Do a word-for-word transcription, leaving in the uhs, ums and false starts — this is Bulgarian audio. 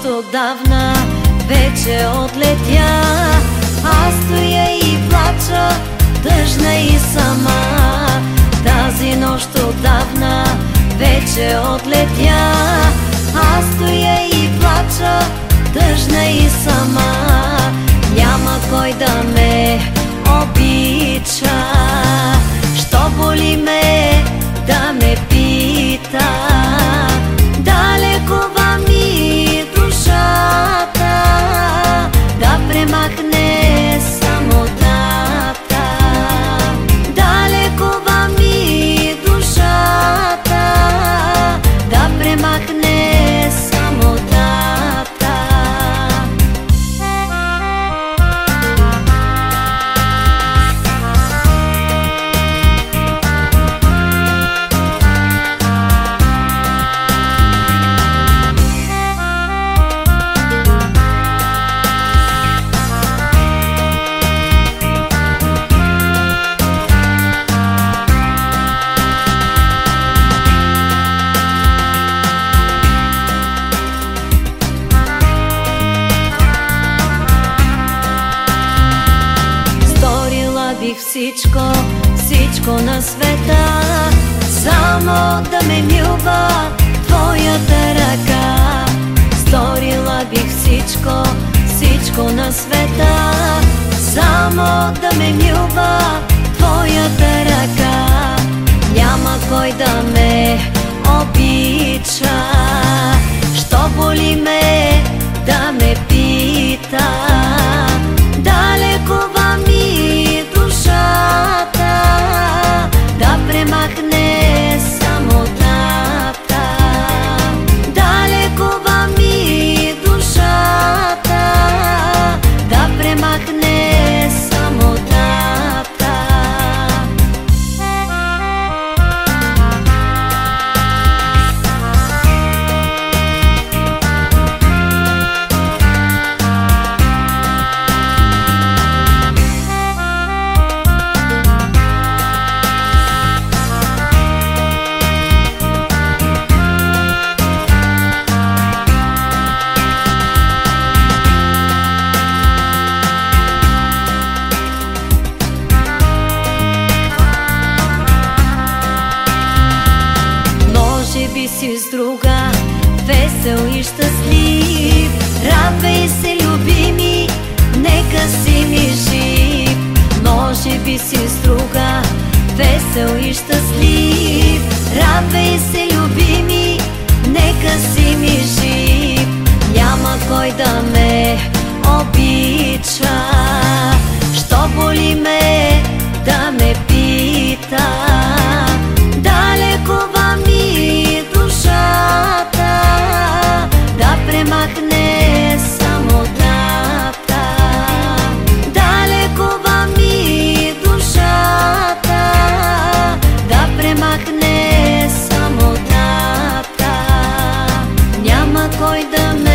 отдавна вече отлетя. Аз стоя и плача, тъжна и сама. Тази нощ отдавна вече отлетя. Аз стоя и плача, тъжна и сама. Няма кой да ме обича. Що боли ме да ме пита? Далекова ми душата, да премахне самотата. Далекова ми душата, да премахне самотата. Бих всичко, всичко на света, само да ме милва твоята ръка. Сторила бих всичко, всичко на света, само да ме милва твоята ръка. Няма кой да ме обича. Що боли ме да ме пита? Далекова ми душата, да премахне самотата. Далекова ми душата, да премахне самотата. Може би си с друга, весел и щастлив. Радвай се, любими, нека си ми жив. Може би си с друга, весел и щастлив. Радвай се, любими, нека си ми жив. Няма кой да ме обича. Що боли ме да ме пита? Далекова ми душата, да премахне самотата. Далекова ми душата, да премахне самотата. Няма кой да ме